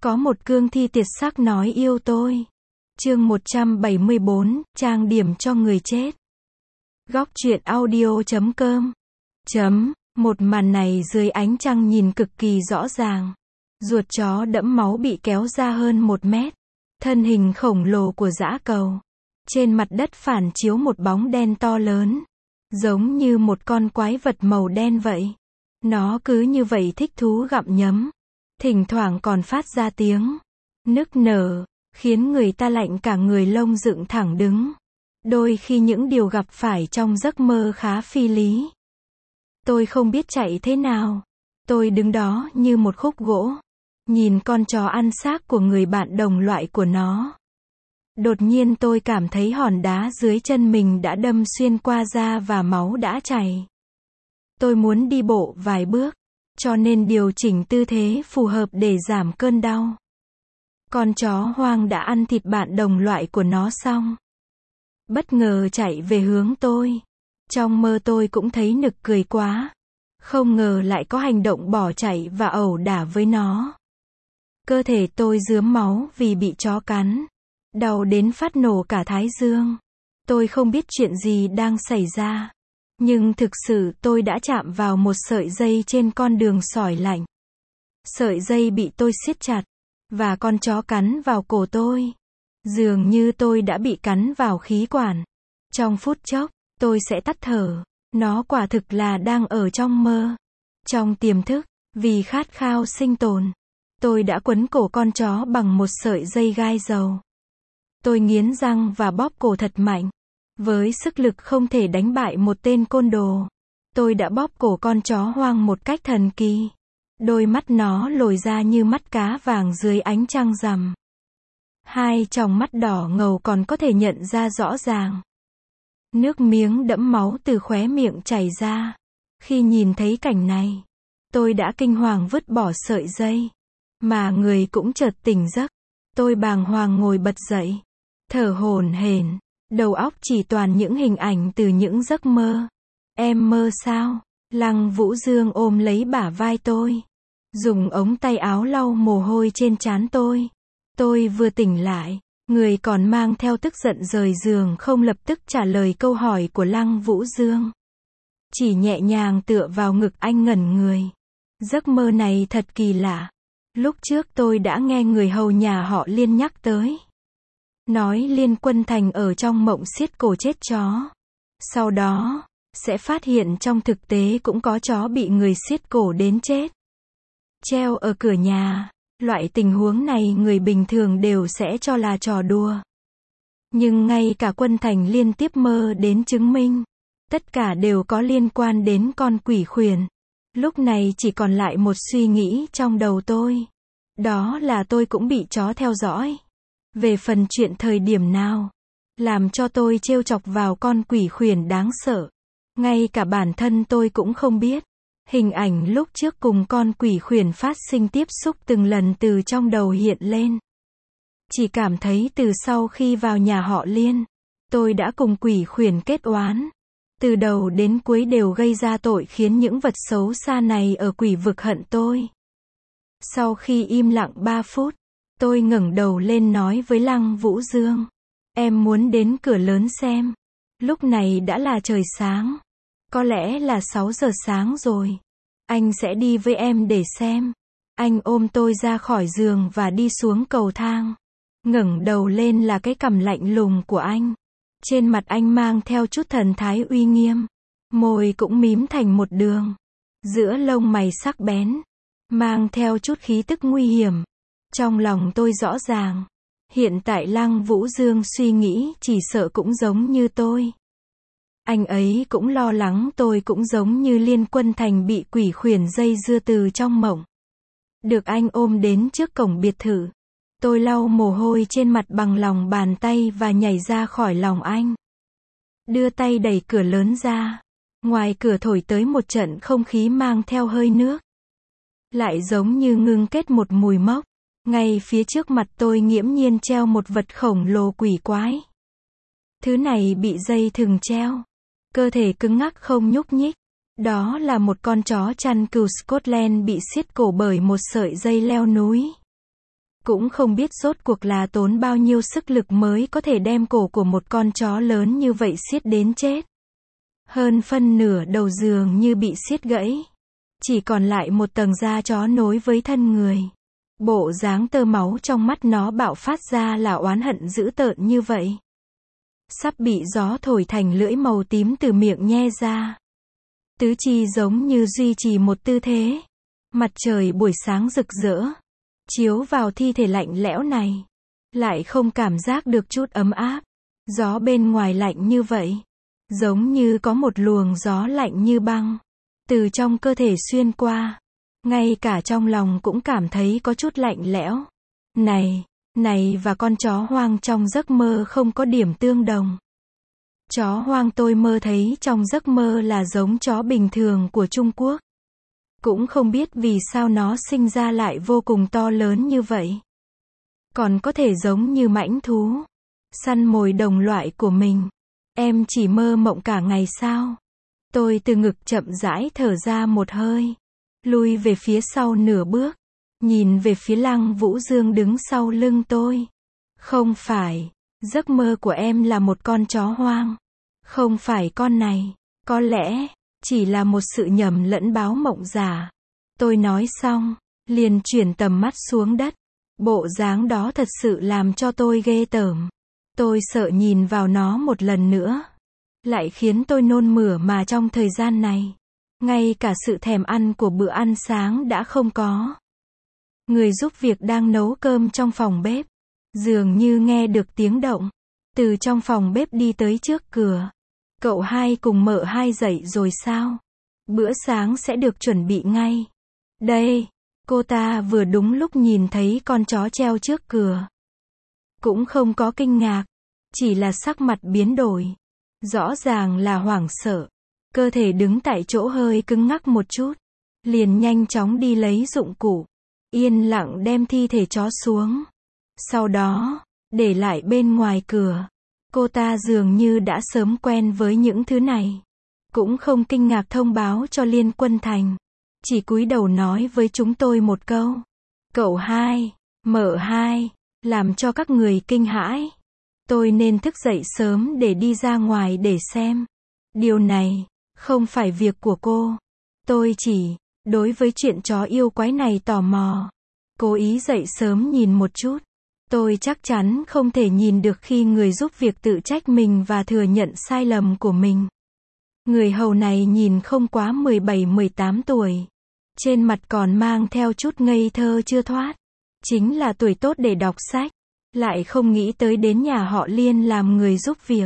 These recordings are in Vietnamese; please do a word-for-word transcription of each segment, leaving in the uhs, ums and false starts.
Có một cương thi tuyệt sắc nói yêu tôi. Chương một trăm bảy mươi bốn, trang điểm cho người chết. Góc truyện audio chấm com. Chấm, một màn này dưới ánh trăng nhìn cực kỳ rõ ràng. Ruột chó đẫm máu bị kéo ra hơn một mét. Thân hình khổng lồ của dã cầu. Trên mặt đất phản chiếu một bóng đen to lớn. Giống như một con quái vật màu đen vậy. Nó cứ như vậy thích thú gặm nhấm. Thỉnh thoảng còn phát ra tiếng nức nở, khiến người ta lạnh cả người lông dựng thẳng đứng. Đôi khi những điều gặp phải trong giấc mơ khá phi lý. Tôi không biết chạy thế nào. Tôi đứng đó như một khúc gỗ. Nhìn con chó ăn xác của người bạn đồng loại của nó. Đột nhiên tôi cảm thấy hòn đá dưới chân mình đã đâm xuyên qua da và máu đã chảy. Tôi muốn đi bộ vài bước, cho nên điều chỉnh tư thế phù hợp để giảm cơn đau. Con chó hoang đã ăn thịt bạn đồng loại của nó xong. Bất ngờ chạy về hướng tôi. Trong mơ tôi cũng thấy nực cười quá. Không ngờ lại có hành động bỏ chạy và ẩu đả với nó. Cơ thể tôi rướm máu vì bị chó cắn. Đau đến phát nổ cả thái dương. Tôi không biết chuyện gì đang xảy ra. Nhưng thực sự tôi đã chạm vào một sợi dây trên con đường sỏi lạnh. Sợi dây bị tôi siết chặt. Và con chó cắn vào cổ tôi. Dường như tôi đã bị cắn vào khí quản. Trong phút chốc, tôi sẽ tắt thở. Nó quả thực là đang ở trong mơ. Trong tiềm thức, vì khát khao sinh tồn. Tôi đã quấn cổ con chó bằng một sợi dây gai dầu. Tôi nghiến răng và bóp cổ thật mạnh. Với sức lực không thể đánh bại một tên côn đồ. Tôi đã bóp cổ con chó hoang một cách thần kỳ. Đôi mắt nó lồi ra như mắt cá vàng dưới ánh trăng rằm. Hai tròng mắt đỏ ngầu còn có thể nhận ra rõ ràng. Nước miếng đẫm máu từ khóe miệng chảy ra. Khi nhìn thấy cảnh này, tôi đã kinh hoàng vứt bỏ sợi dây. Mà người cũng chợt tỉnh giấc. Tôi bàng hoàng ngồi bật dậy. Thở hổn hển. Đầu óc chỉ toàn những hình ảnh từ những giấc mơ. Em mơ sao? Lăng Vũ Dương ôm lấy bả vai tôi. Dùng ống tay áo lau mồ hôi trên trán tôi. Tôi vừa tỉnh lại. Người còn mang theo tức giận rời giường không lập tức trả lời câu hỏi của Lăng Vũ Dương. Chỉ nhẹ nhàng tựa vào ngực anh ngẩn người. Giấc mơ này thật kỳ lạ. Lúc trước tôi đã nghe người hầu nhà họ Liên nhắc tới. Nói Liên Quân Thành ở trong mộng xiết cổ chết chó. Sau đó, sẽ phát hiện trong thực tế cũng có chó bị người xiết cổ đến chết. Treo ở cửa nhà. Loại tình huống này người bình thường đều sẽ cho là trò đùa. Nhưng ngay cả Quân Thành liên tiếp mơ đến chứng minh. Tất cả đều có liên quan đến con quỷ khuyển. Lúc này chỉ còn lại một suy nghĩ trong đầu tôi. Đó là tôi cũng bị chó theo dõi. Về phần chuyện thời điểm nào, làm cho tôi trêu chọc vào con quỷ khuyển đáng sợ. Ngay cả bản thân tôi cũng không biết. Hình ảnh lúc trước cùng con quỷ khuyển phát sinh tiếp xúc từng lần từ trong đầu hiện lên. Chỉ cảm thấy từ sau khi vào nhà họ Liên, tôi đã cùng quỷ khuyển kết oán. Từ đầu đến cuối đều gây ra tội khiến những vật xấu xa này ở quỷ vực hận tôi. Sau khi im lặng ba phút, tôi ngẩng đầu lên nói với Lăng Vũ Dương. Em muốn đến cửa lớn xem. Lúc này đã là trời sáng. Có lẽ là sáu giờ sáng rồi. Anh sẽ đi với em để xem. Anh ôm tôi ra khỏi giường và đi xuống cầu thang. Ngẩng đầu lên là cái cằm lạnh lùng của anh. Trên mặt anh mang theo chút thần thái uy nghiêm. Môi cũng mím thành một đường. Giữa lông mày sắc bén. Mang theo chút khí tức nguy hiểm. Trong lòng tôi rõ ràng. Hiện tại Lăng Vũ Dương suy nghĩ chỉ sợ cũng giống như tôi. Anh ấy cũng lo lắng tôi cũng giống như Liên Quân Thành bị quỷ khuyển dây dưa từ trong mộng. Được anh ôm đến trước cổng biệt thự. Tôi lau mồ hôi trên mặt bằng lòng bàn tay và nhảy ra khỏi lòng anh. Đưa tay đẩy cửa lớn ra. Ngoài cửa thổi tới một trận không khí mang theo hơi nước. Lại giống như ngưng kết một mùi mốc. Ngay phía trước mặt tôi nghiễm nhiên treo một vật khổng lồ quỷ quái. Thứ này bị dây thừng treo. Cơ thể cứng ngắc không nhúc nhích. Đó là một con chó chăn cừu Scotland bị siết cổ bởi một sợi dây leo núi. Cũng không biết rốt cuộc là tốn bao nhiêu sức lực mới có thể đem cổ của một con chó lớn như vậy siết đến chết. Hơn phân nửa đầu giường như bị siết gãy. Chỉ còn lại một tầng da chó nối với thân người. Bộ dáng tơ máu trong mắt nó bạo phát ra là oán hận dữ tợn như vậy. Sắp bị gió thổi thành lưỡi màu tím từ miệng nhe ra. Tứ chi giống như duy trì một tư thế. Mặt trời buổi sáng rực rỡ. Chiếu vào thi thể lạnh lẽo này. Lại không cảm giác được chút ấm áp. Gió bên ngoài lạnh như vậy. Giống như có một luồng gió lạnh như băng. Từ trong cơ thể xuyên qua. Ngay cả trong lòng cũng cảm thấy có chút lạnh lẽo. Này, này và con chó hoang trong giấc mơ không có điểm tương đồng. Chó hoang tôi mơ thấy trong giấc mơ là giống chó bình thường của Trung Quốc. Cũng không biết vì sao nó sinh ra lại vô cùng to lớn như vậy. Còn có thể giống như mãnh thú. Săn mồi đồng loại của mình. Em chỉ mơ mộng cả ngày sao? Tôi từ ngực chậm rãi thở ra một hơi. Lui về phía sau nửa bước. Nhìn về phía Lăng Vũ Dương đứng sau lưng tôi. Không phải. Giấc mơ của em là một con chó hoang. Không phải con này. Có lẽ, chỉ là một sự nhầm lẫn báo mộng giả. Tôi nói xong, liền chuyển tầm mắt xuống đất. Bộ dáng đó thật sự làm cho tôi ghê tởm. Tôi sợ nhìn vào nó một lần nữa. Lại khiến tôi nôn mửa mà trong thời gian này. Ngay cả sự thèm ăn của bữa ăn sáng đã không có. Người giúp việc đang nấu cơm trong phòng bếp. Dường như nghe được tiếng động. Từ trong phòng bếp đi tới trước cửa. Cậu hai cùng mợ hai dậy rồi sao? Bữa sáng sẽ được chuẩn bị ngay. Đây, cô ta vừa đúng lúc nhìn thấy con chó treo trước cửa. Cũng không có kinh ngạc. Chỉ là sắc mặt biến đổi. Rõ ràng là hoảng sợ. Cơ thể đứng tại chỗ hơi cứng ngắc một chút. Liền nhanh chóng đi lấy dụng cụ. Yên lặng đem thi thể chó xuống. Sau đó, để lại bên ngoài cửa. Cô ta dường như đã sớm quen với những thứ này. Cũng không kinh ngạc thông báo cho Liên Quân Thành. Chỉ cúi đầu nói với chúng tôi một câu. Cậu hai, mợ hai, làm cho các người kinh hãi. Tôi nên thức dậy sớm để đi ra ngoài để xem. Điều này, không phải việc của cô. Tôi chỉ, đối với chuyện chó yêu quái này tò mò. Cố ý dậy sớm nhìn một chút. Tôi chắc chắn không thể nhìn được khi người giúp việc tự trách mình và thừa nhận sai lầm của mình. Người hầu này nhìn không quá mười bảy mười tám tuổi. Trên mặt còn mang theo chút ngây thơ chưa thoát. Chính là tuổi tốt để đọc sách. Lại không nghĩ tới đến nhà họ Liên làm người giúp việc.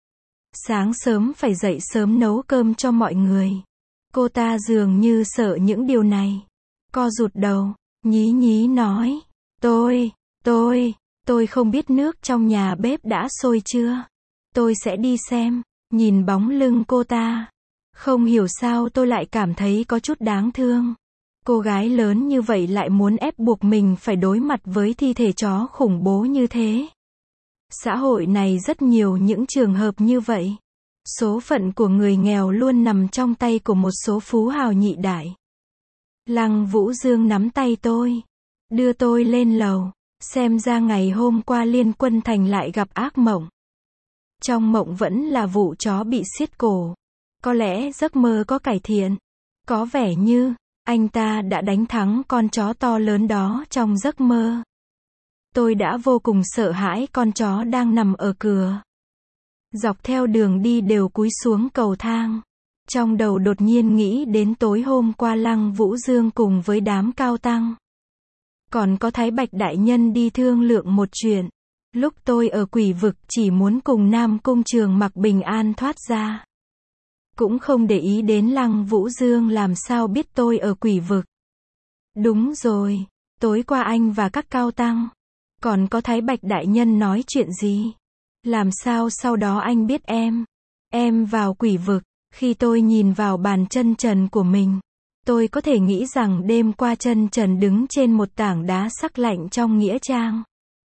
Sáng sớm phải dậy sớm nấu cơm cho mọi người. Cô ta dường như sợ những điều này. Co rụt đầu, nhí nhí nói. Tôi, tôi, tôi không biết nước trong nhà bếp đã sôi chưa. Tôi sẽ đi xem. Nhìn bóng lưng cô ta. Không hiểu sao tôi lại cảm thấy có chút đáng thương. Cô gái lớn như vậy lại muốn ép buộc mình phải đối mặt với thi thể chó khủng bố như thế. Xã hội này rất nhiều những trường hợp như vậy. Số phận của người nghèo luôn nằm trong tay của một số phú hào nhị đại. Lăng Vũ Dương nắm tay tôi. Đưa tôi lên lầu. Xem ra ngày hôm qua Liên Quân Thành lại gặp ác mộng. Trong mộng vẫn là vụ chó bị siết cổ. Có lẽ giấc mơ có cải thiện. Có vẻ như anh ta đã đánh thắng con chó to lớn đó trong giấc mơ. Tôi đã vô cùng sợ hãi con chó đang nằm ở cửa. Dọc theo đường đi đều cúi xuống cầu thang. Trong đầu đột nhiên nghĩ đến tối hôm qua Lăng Vũ Dương cùng với đám cao tăng. Còn có Thái Bạch Đại Nhân đi thương lượng một chuyện. Lúc tôi ở quỷ vực chỉ muốn cùng Nam Cung Trường Mặc bình an thoát ra. Cũng không để ý đến Lăng Vũ Dương làm sao biết tôi ở quỷ vực. Đúng rồi, tối qua anh và các cao tăng. Còn có Thái Bạch Đại Nhân nói chuyện gì? Làm sao sau đó anh biết em? Em vào quỷ vực, khi tôi nhìn vào bàn chân trần của mình. Tôi có thể nghĩ rằng đêm qua chân trần đứng trên một tảng đá sắc lạnh trong nghĩa trang.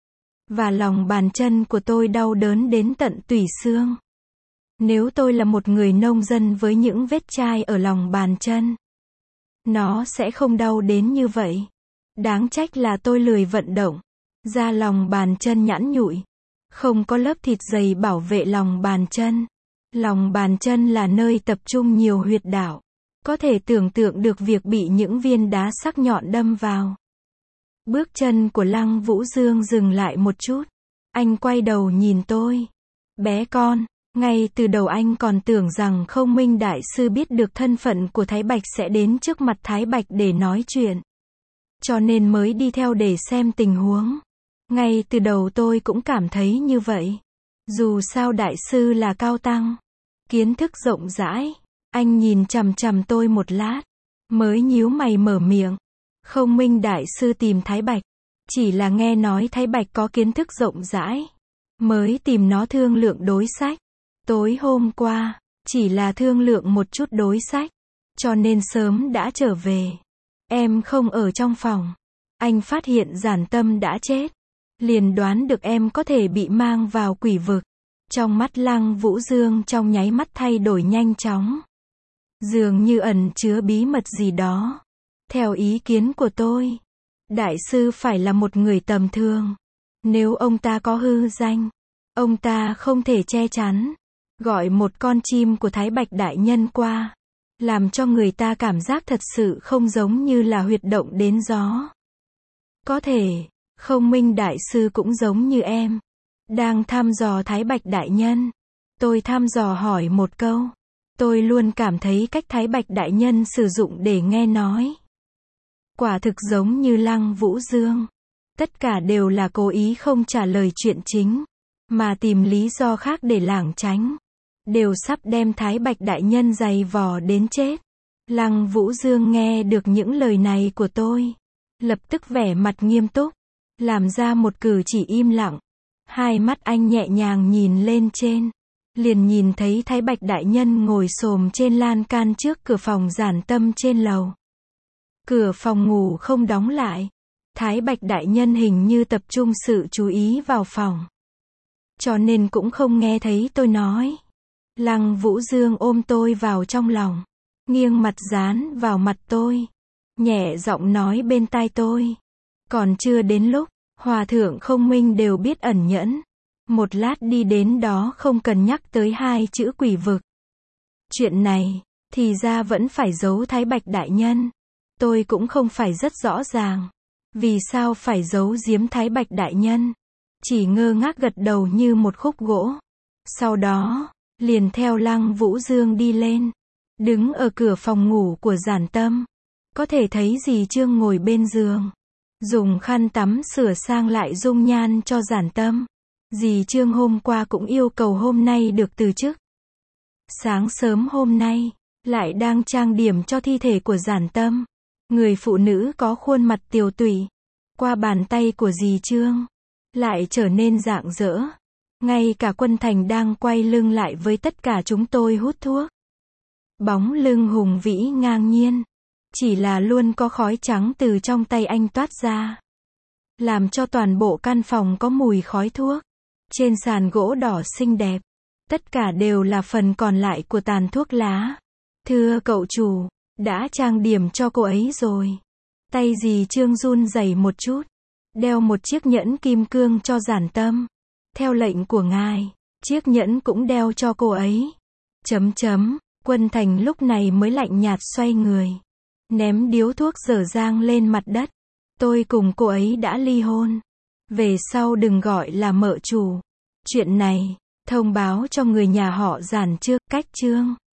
Và lòng bàn chân của tôi đau đớn đến tận tủy xương. Nếu tôi là một người nông dân với những vết chai ở lòng bàn chân, nó sẽ không đau đến như vậy. Đáng trách là tôi lười vận động. Da lòng bàn chân nhẵn nhụi. Không có lớp thịt dày bảo vệ lòng bàn chân. Lòng bàn chân là nơi tập trung nhiều huyệt đạo. Có thể tưởng tượng được việc bị những viên đá sắc nhọn đâm vào. Bước chân của Lăng Vũ Dương dừng lại một chút. Anh quay đầu nhìn tôi. Bé con, ngay từ đầu anh còn tưởng rằng Không Minh Đại Sư biết được thân phận của Thái Bạch sẽ đến trước mặt Thái Bạch để nói chuyện. Cho nên mới đi theo để xem tình huống. Ngay từ đầu tôi cũng cảm thấy như vậy. Dù sao Đại Sư là cao tăng. Kiến thức rộng rãi. Anh nhìn chằm chằm tôi một lát. Mới nhíu mày mở miệng. Không Minh Đại Sư tìm Thái Bạch. Chỉ là nghe nói Thái Bạch có kiến thức rộng rãi. Mới tìm nó thương lượng đối sách. Tối hôm qua, chỉ là thương lượng một chút đối sách. Cho nên sớm đã trở về. Em không ở trong phòng. Anh phát hiện Giản Tâm đã chết. Liền đoán được em có thể bị mang vào quỷ vực. Trong mắt Lăng Vũ Dương trong nháy mắt thay đổi nhanh chóng. Dường như ẩn chứa bí mật gì đó. Theo ý kiến của tôi, Đại Sư phải là một người tầm thường. Nếu ông ta có hư danh, ông ta không thể che chắn. Gọi một con chim của Thái Bạch Đại Nhân qua. Làm cho người ta cảm giác thật sự không giống như là huyệt động đến gió. Có thể, Không Minh Đại Sư cũng giống như em. Đang thăm dò Thái Bạch Đại Nhân. Tôi thăm dò hỏi một câu. Tôi luôn cảm thấy cách Thái Bạch Đại Nhân sử dụng để nghe nói. Quả thực giống như Lăng Vũ Dương. Tất cả đều là cố ý không trả lời chuyện chính. Mà tìm lý do khác để lảng tránh. Đều sắp đem Thái Bạch Đại Nhân giày vò đến chết. Lăng Vũ Dương nghe được những lời này của tôi. Lập tức vẻ mặt nghiêm túc. Làm ra một cử chỉ im lặng. Hai mắt anh nhẹ nhàng nhìn lên trên. Liền nhìn thấy Thái Bạch Đại Nhân ngồi xổm trên lan can trước cửa phòng Giản Tâm trên lầu. Cửa phòng ngủ không đóng lại. Thái Bạch Đại Nhân hình như tập trung sự chú ý vào phòng. Cho nên cũng không nghe thấy tôi nói. Lăng Vũ Dương ôm tôi vào trong lòng. Nghiêng mặt dán vào mặt tôi. Nhẹ giọng nói bên tai tôi. Còn chưa đến lúc, Hòa Thượng Không Minh đều biết ẩn nhẫn. Một lát đi đến đó không cần nhắc tới hai chữ quỷ vực. Chuyện này, thì ra vẫn phải giấu Thái Bạch Đại Nhân. Tôi cũng không phải rất rõ ràng. Vì sao phải giấu giếm Thái Bạch Đại Nhân? Chỉ ngơ ngác gật đầu như một khúc gỗ. Sau đó, liền theo Lăng Vũ Dương đi lên. Đứng ở cửa phòng ngủ của Giản Tâm. Có thể thấy dì Trương ngồi bên giường. Dùng khăn tắm sửa sang lại dung nhan cho Giản Tâm. Dì Trương hôm qua cũng yêu cầu hôm nay được từ chức. Sáng sớm hôm nay, lại đang trang điểm cho thi thể của Giản Tâm. Người phụ nữ có khuôn mặt tiều tụy. Qua bàn tay của dì Trương, lại trở nên rạng rỡ. Ngay cả Quân Thành đang quay lưng lại với tất cả chúng tôi hút thuốc. Bóng lưng hùng vĩ ngang nhiên. Chỉ là luôn có khói trắng từ trong tay anh toát ra. Làm cho toàn bộ căn phòng có mùi khói thuốc. Trên sàn gỗ đỏ xinh đẹp. Tất cả đều là phần còn lại của tàn thuốc lá. Thưa cậu chủ, đã trang điểm cho cô ấy rồi. Tay dì Trương run rẩy một chút. Đeo một chiếc nhẫn kim cương cho Giản Tâm. Theo lệnh của ngài, chiếc nhẫn cũng đeo cho cô ấy. Chấm chấm, Quân Thành lúc này mới lạnh nhạt xoay người. Ném điếu thuốc dở dang lên mặt đất. Tôi cùng cô ấy đã ly hôn. Về sau đừng gọi là mợ chủ. Chuyện này, thông báo cho người nhà họ Giản trước, cách Trương.